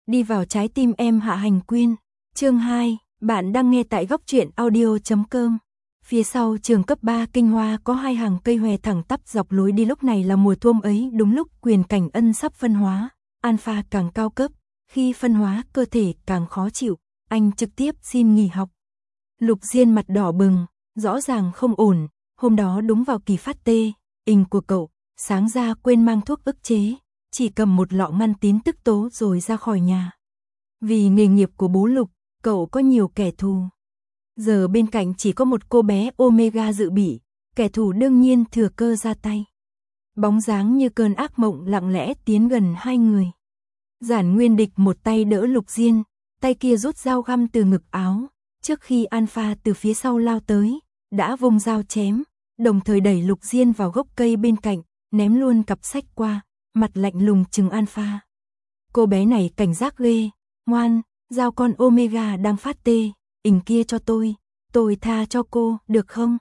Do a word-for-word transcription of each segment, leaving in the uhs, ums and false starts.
đi vào trái tim em. Hạ Hành Quyên. Chương hai, bạn đang nghe tại góc truyện audio chấm com. Phía sau trường cấp ba Kinh Hoa có hai hàng cây hòe thẳng tắp dọc lối đi. Lúc này là mùa thôm ấy, đúng lúc Quyền Cảnh Ân sắp phân hóa. Alpha càng cao cấp, khi phân hóa cơ thể càng khó chịu, anh trực tiếp xin nghỉ học. Lục Diên mặt đỏ bừng, rõ ràng không ổn. Hôm đó đúng vào kỳ phát tê, ình của cậu, sáng ra quên mang thuốc ức chế, chỉ cầm một lọ ngăn tín tức tố rồi ra khỏi nhà. Vì nghề nghiệp của bố Lục, cậu có nhiều kẻ thù. Giờ bên cạnh chỉ có một cô bé Omega dự bị, kẻ thù đương nhiên thừa cơ ra tay. Bóng dáng như cơn ác mộng lặng lẽ tiến gần hai người. Giản Nguyên Địch một tay đỡ Lục Diên, tay kia rút dao găm từ ngực áo. Trước khi Alpha từ phía sau lao tới, đã vung dao chém, đồng thời đẩy Lục Diên vào gốc cây bên cạnh, ném luôn cặp sách qua, mặt lạnh lùng trừng Alpha. Cô bé này cảnh giác ghê, ngoan, giao con Omega đang phát tê, ình kia cho tôi, tôi tha cho cô, được không?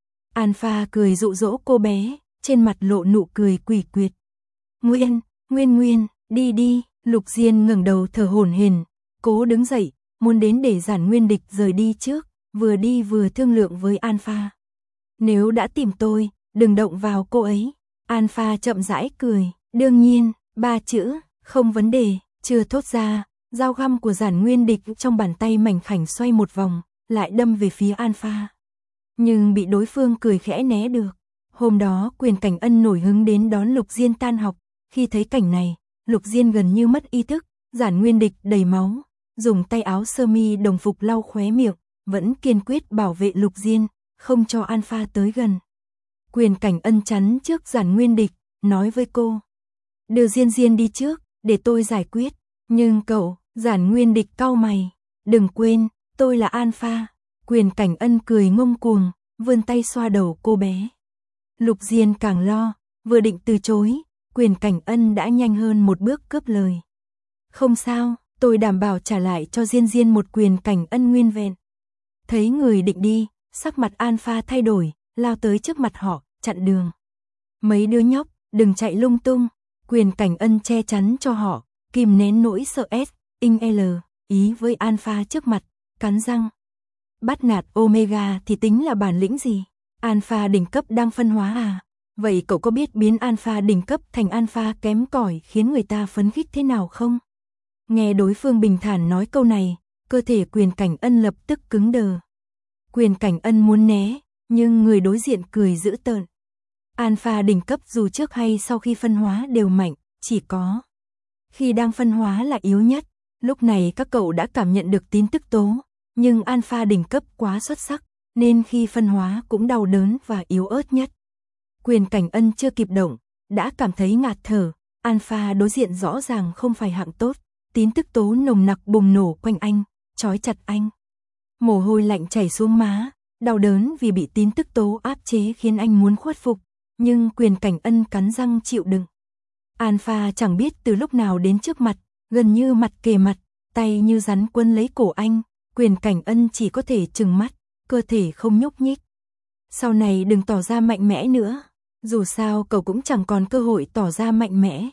Alpha cười dụ dỗ cô bé, trên mặt lộ nụ cười quỷ quyệt. Nguyên, Nguyên Nguyên, đi đi. Lục Diên ngẩng đầu thở hổn hển, cố đứng dậy, muốn đến để Giản Nguyên Địch rời đi trước, vừa đi vừa thương lượng với Alpha. Nếu đã tìm tôi, đừng động vào cô ấy. Alpha chậm rãi cười, đương nhiên, ba chữ, không vấn đề, chưa thốt ra, dao găm của Giản Nguyên Địch trong bàn tay mảnh khảnh xoay một vòng, lại đâm về phía Alpha. Nhưng bị đối phương cười khẽ né được. Hôm đó Quyền Cảnh Ân nổi hứng đến đón Lục Diên tan học, khi thấy cảnh này, Lục Diên gần như mất ý thức, Giản Nguyên Địch đầy máu, dùng tay áo sơ mi đồng phục lau khóe miệng, vẫn kiên quyết bảo vệ Lục Diên, không cho Alpha tới gần. Quyền Cảnh Ân chắn trước Giản Nguyên Địch, nói với cô: đưa Diên Diên đi trước, để tôi giải quyết. Nhưng cậu, Giản Nguyên Địch cau mày, đừng quên, tôi là Alpha. Quyền Cảnh Ân cười ngông cuồng, vươn tay xoa đầu cô bé. Lục Diên càng lo, vừa định từ chối, Quyền Cảnh Ân đã nhanh hơn một bước cướp lời. Không sao, tôi đảm bảo trả lại cho Diên Diên một Quyền Cảnh Ân nguyên vẹn. Thấy người định đi, sắc mặt Alpha thay đổi, lao tới trước mặt họ, chặn đường. Mấy đứa nhóc, đừng chạy lung tung. Quyền Cảnh Ân che chắn cho họ, kìm nén nỗi sợ S, inh L, ý với Alpha trước mặt, cắn răng. Bắt nạt Omega thì tính là bản lĩnh gì? Alpha đỉnh cấp đang phân hóa à? Vậy cậu có biết biến Alpha đỉnh cấp thành Alpha kém cỏi khiến người ta phấn khích thế nào không? Nghe đối phương bình thản nói câu này, cơ thể Quyền Cảnh Ân lập tức cứng đờ. Quyền Cảnh Ân muốn né, nhưng người đối diện cười dữ tợn. Alpha đỉnh cấp dù trước hay sau khi phân hóa đều mạnh, chỉ có khi đang phân hóa là yếu nhất. Lúc này các cậu đã cảm nhận được tín tức tố, nhưng Alpha đỉnh cấp quá xuất sắc, nên khi phân hóa cũng đau đớn và yếu ớt nhất. Quyền Cảnh Ân chưa kịp động, đã cảm thấy ngạt thở. Alpha đối diện rõ ràng không phải hạng tốt, tín tức tố nồng nặc bùng nổ quanh anh, trói chặt anh. Mồ hôi lạnh chảy xuống má, đau đớn vì bị tín tức tố áp chế khiến anh muốn khuất phục, nhưng Quyền Cảnh Ân cắn răng chịu đựng. Alpha chẳng biết từ lúc nào đến trước mặt, gần như mặt kề mặt, tay như rắn quấn lấy cổ anh. Quyền Cảnh Ân chỉ có thể trừng mắt, cơ thể không nhúc nhích. Sau này đừng tỏ ra mạnh mẽ nữa, dù sao cậu cũng chẳng còn cơ hội tỏ ra mạnh mẽ.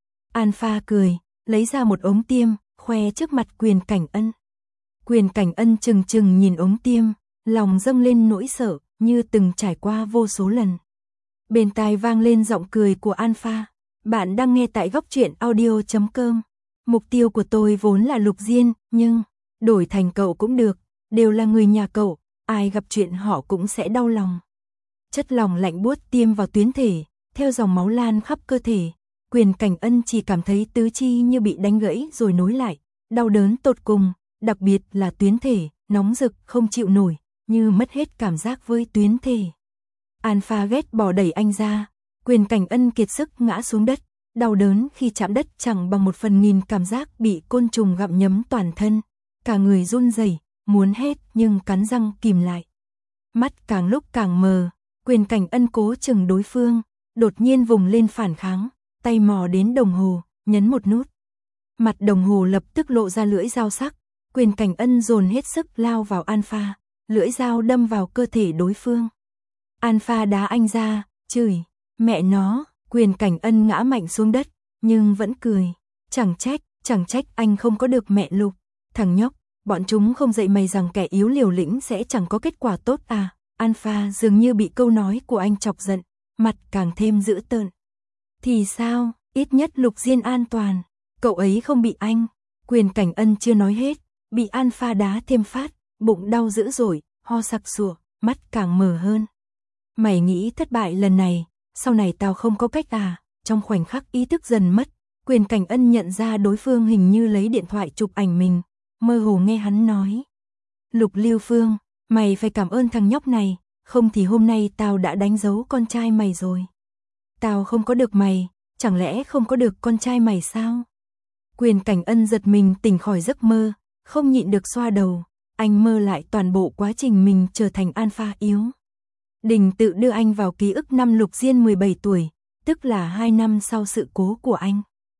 Alpha cười, lấy ra một ống tiêm, khoe trước mặt Quyền Cảnh Ân. Quyền Cảnh Ân chừng chừng nhìn ống tiêm, lòng dâng lên nỗi sợ, như từng trải qua vô số lần. Bên tai vang lên giọng cười của Alpha. Bạn đang nghe tại góc truyện audio chấm com. Mục tiêu của tôi vốn là Lục Diên, nhưng đổi thành cậu cũng được, đều là người nhà cậu, ai gặp chuyện họ cũng sẽ đau lòng. Chất lỏng lạnh buốt tiêm vào tuyến thể, theo dòng máu lan khắp cơ thể. Quyền Cảnh Ân chỉ cảm thấy tứ chi như bị đánh gãy rồi nối lại, đau đớn tột cùng, đặc biệt là tuyến thể, nóng rực không chịu nổi, như mất hết cảm giác với tuyến thể. Alpha ghét bỏ đẩy anh ra, Quyền Cảnh Ân kiệt sức ngã xuống đất, đau đớn khi chạm đất chẳng bằng một phần nghìn cảm giác bị côn trùng gặm nhấm toàn thân, cả người run rẩy, muốn hét nhưng cắn răng kìm lại. Mắt càng lúc càng mờ, Quyền Cảnh Ân cố chừng đối phương, đột nhiên vùng lên phản kháng, tay mò đến đồng hồ, nhấn một nút. Mặt đồng hồ lập tức lộ ra lưỡi dao sắc, Quyền Cảnh Ân dồn hết sức lao vào Alpha, lưỡi dao đâm vào cơ thể đối phương. Alpha đá anh ra, chửi, mẹ nó. Quyền Cảnh Ân ngã mạnh xuống đất, nhưng vẫn cười, chẳng trách, Chẳng trách anh không có được mẹ Lục. Thằng nhóc, bọn chúng không dạy mày rằng kẻ yếu liều lĩnh sẽ chẳng có kết quả tốt à? Alpha dường như bị câu nói của anh chọc giận, mặt càng thêm dữ tợn. Thì sao, ít nhất Lục Diên an toàn, cậu ấy không bị anh. Quyền Cảnh Ân chưa nói hết, bị Alpha đá thêm phát, bụng đau dữ dội, ho sặc sụa, mắt càng mờ hơn. Mày nghĩ thất bại lần này, sau này tao không có cách à? Trong khoảnh khắc ý thức dần mất, Quyền Cảnh Ân nhận ra đối phương hình như lấy điện thoại chụp ảnh mình, mơ hồ nghe hắn nói. Lục Lưu Phương, mày phải cảm ơn thằng nhóc này, không thì hôm nay tao đã đánh dấu con trai mày rồi. Tao không có được mày, chẳng lẽ không có được con trai mày sao? Quyền Cảnh Ân giật mình tỉnh khỏi giấc mơ, không nhịn được xoa đầu, anh mơ lại toàn bộ quá trình mình trở thành alpha yếu. Đình Tự đưa anh vào ký ức năm Lục Diên mười bảy tuổi, tức là hai năm sau sự cố của anh.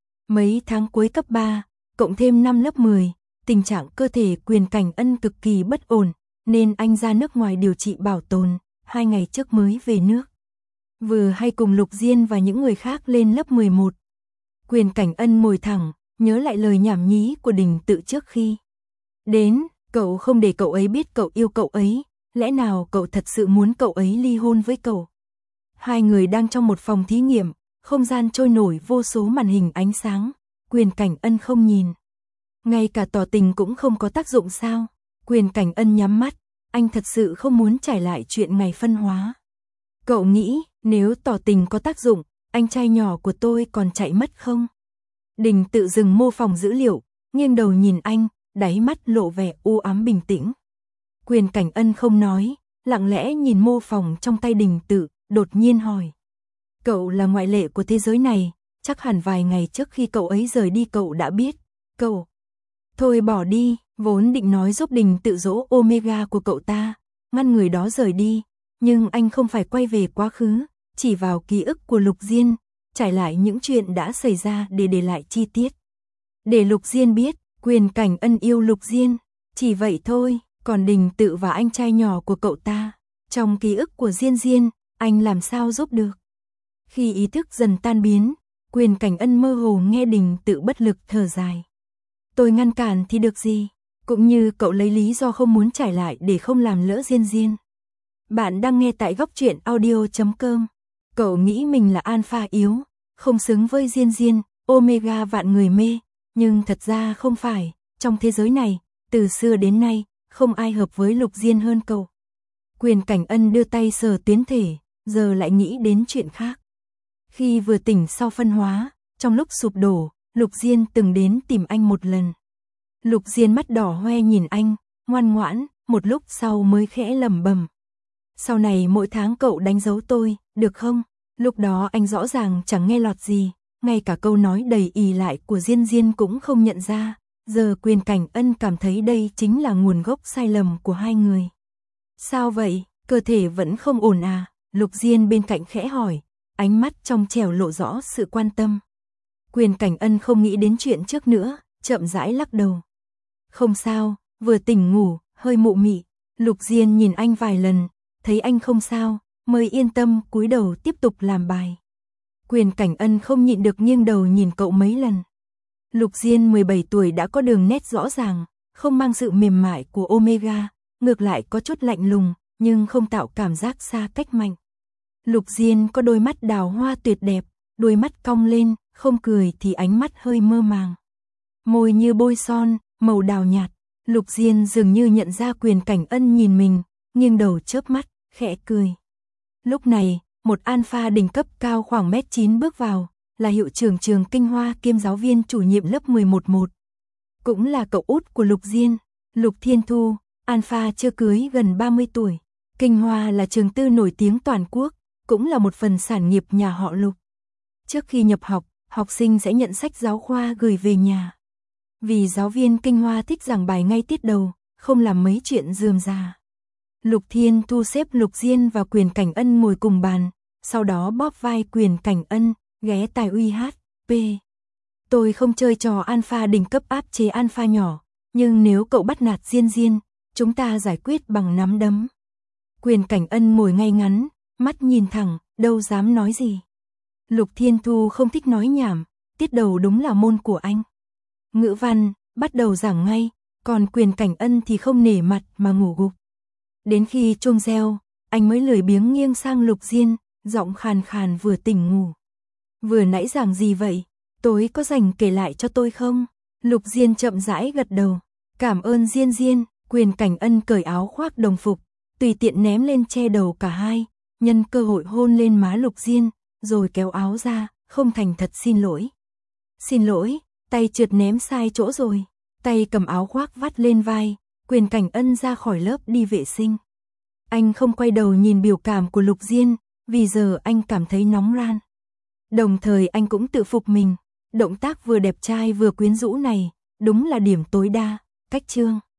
Mấy tháng cuối cấp ba, cộng thêm năm lớp mười, tình trạng cơ thể Quyền Cảnh Ân cực kỳ bất ổn, nên anh ra nước ngoài điều trị bảo tồn, hai ngày trước mới về nước. Vừa hay cùng Lục Diên và những người khác lên lớp mười một. Quyền Cảnh Ân ngồi thẳng, nhớ lại lời nhảm nhí của Đình Tự trước khi đến, cậu không để cậu ấy biết cậu yêu cậu ấy, lẽ nào cậu thật sự muốn cậu ấy ly hôn với cậu? Hai người đang trong một phòng thí nghiệm, không gian trôi nổi vô số màn hình ánh sáng, Quyền Cảnh Ân không nhìn. Ngay cả tỏ tình cũng không có tác dụng sao? Quyền Cảnh Ân nhắm mắt, anh thật sự không muốn trải lại chuyện ngày phân hóa. Cậu nghĩ, nếu tỏ tình có tác dụng, anh trai nhỏ của tôi còn chạy mất không? Đình Tự dừng mô phỏng dữ liệu, nghiêng đầu nhìn anh, đáy mắt lộ vẻ u ám bình tĩnh. Quyền Cảnh Ân không nói, lặng lẽ nhìn mô phỏng trong tay Đình Tự, đột nhiên hỏi. Cậu là ngoại lệ của thế giới này, chắc hẳn vài ngày trước khi cậu ấy rời đi cậu đã biết. Cậu... Thôi bỏ đi, vốn định nói giúp Đình Tự dỗ Omega của cậu ta, ngăn người đó rời đi, nhưng anh không phải quay về quá khứ, chỉ vào ký ức của Lục Diên, trải lại những chuyện đã xảy ra để để lại chi tiết. Để Lục Diên biết, Quyền Cảnh Ân yêu Lục Diên, chỉ vậy thôi, còn Đình Tự và anh trai nhỏ của cậu ta, trong ký ức của Diên Diên, anh làm sao giúp được. Khi ý thức dần tan biến, Quyền Cảnh Ân mơ hồ nghe Đình Tự bất lực thở dài. Tôi ngăn cản thì được gì, cũng như cậu lấy lý do không muốn trải lại để không làm lỡ Diên Diên. Bạn đang nghe tại góc truyện audio chấm com. Cậu nghĩ mình là alpha yếu, không xứng với Diên Diên, Omega vạn người mê, nhưng thật ra không phải, trong thế giới này, từ xưa đến nay, không ai hợp với Lục Diên hơn cậu. Quyền Cảnh Ân đưa tay sờ tuyến thể, giờ lại nghĩ đến chuyện khác. Khi vừa tỉnh sau phân hóa, trong lúc sụp đổ, Lục Diên từng đến tìm anh một lần. Lục Diên mắt đỏ hoe nhìn anh, ngoan ngoãn, một lúc sau mới khẽ lẩm bẩm. Sau này mỗi tháng cậu đánh dấu tôi, được không? Lúc đó anh rõ ràng chẳng nghe lọt gì, ngay cả câu nói đầy ì lại của Diên Diên cũng không nhận ra. Giờ Quyền Cảnh Ân cảm thấy đây chính là nguồn gốc sai lầm của hai người. Sao vậy, cơ thể vẫn không ổn à? Lục Diên bên cạnh khẽ hỏi, ánh mắt trong trẻo lộ rõ sự quan tâm. Quyền Cảnh Ân không nghĩ đến chuyện trước nữa, chậm rãi lắc đầu. Không sao, vừa tỉnh ngủ, hơi mụ mị. Lục Diên nhìn anh vài lần, thấy anh không sao, mới yên tâm cúi đầu tiếp tục làm bài. Quyền Cảnh Ân không nhịn được nghiêng đầu nhìn cậu mấy lần. Lục Diên mười bảy tuổi đã có đường nét rõ ràng, không mang sự mềm mại của Omega, ngược lại có chút lạnh lùng, nhưng không tạo cảm giác xa cách mạnh. Lục Diên có đôi mắt đào hoa tuyệt đẹp, đôi mắt cong lên, không cười thì ánh mắt hơi mơ màng. Môi như bôi son, màu đào nhạt. Lục Diên dường như nhận ra Quyền Cảnh Ân nhìn mình, nghiêng đầu chớp mắt, khẽ cười. Lúc này, một alpha đỉnh cấp cao khoảng mét chín bước vào, là hiệu trưởng trường Kinh Hoa kiêm giáo viên chủ nhiệm lớp mười một một. Cũng là cậu út của Lục Diên, Lục Thiên Thu, alpha chưa cưới gần ba mươi tuổi. Kinh Hoa là trường tư nổi tiếng toàn quốc, cũng là một phần sản nghiệp nhà họ Lục. Trước khi nhập học, học sinh sẽ nhận sách giáo khoa gửi về nhà. Vì giáo viên Kinh Hoa thích giảng bài ngay tiết đầu, không làm mấy chuyện rườm rà. Lục Thiên Thu xếp Lục Diên và Quyền Cảnh Ân ngồi cùng bàn, sau đó bóp vai Quyền Cảnh Ân, ghé tai uy hát, P. Tôi không chơi trò alpha đỉnh cấp áp chế alpha nhỏ, nhưng nếu cậu bắt nạt Diên Diên, chúng ta giải quyết bằng nắm đấm. Quyền Cảnh Ân ngồi ngay ngắn, mắt nhìn thẳng, đâu dám nói gì. Lục Thiên Thu không thích nói nhảm, tiết đầu đúng là môn của anh. Ngữ văn, bắt đầu giảng ngay, còn Quyền Cảnh Ân thì không nể mặt mà ngủ gục. Đến khi chuông reo, anh mới lười biếng nghiêng sang Lục Diên, giọng khàn khàn vừa tỉnh ngủ. Vừa nãy giảng gì vậy? Tối có rảnh kể lại cho tôi không? Lục Diên chậm rãi gật đầu. Cảm ơn Diên Diên. Quyền Cảnh Ân cởi áo khoác đồng phục, tùy tiện ném lên che đầu cả hai, nhân cơ hội hôn lên má Lục Diên, rồi kéo áo ra, không thành thật xin lỗi. Xin lỗi, tay trượt ném sai chỗ rồi. Tay cầm áo khoác vắt lên vai, Quyền Cảnh Ân ra khỏi lớp đi vệ sinh. Anh không quay đầu nhìn biểu cảm của Lục Diên, vì giờ anh cảm thấy nóng ran. Đồng thời anh cũng tự phục mình, động tác vừa đẹp trai vừa quyến rũ này, đúng là điểm tối đa, cách chương.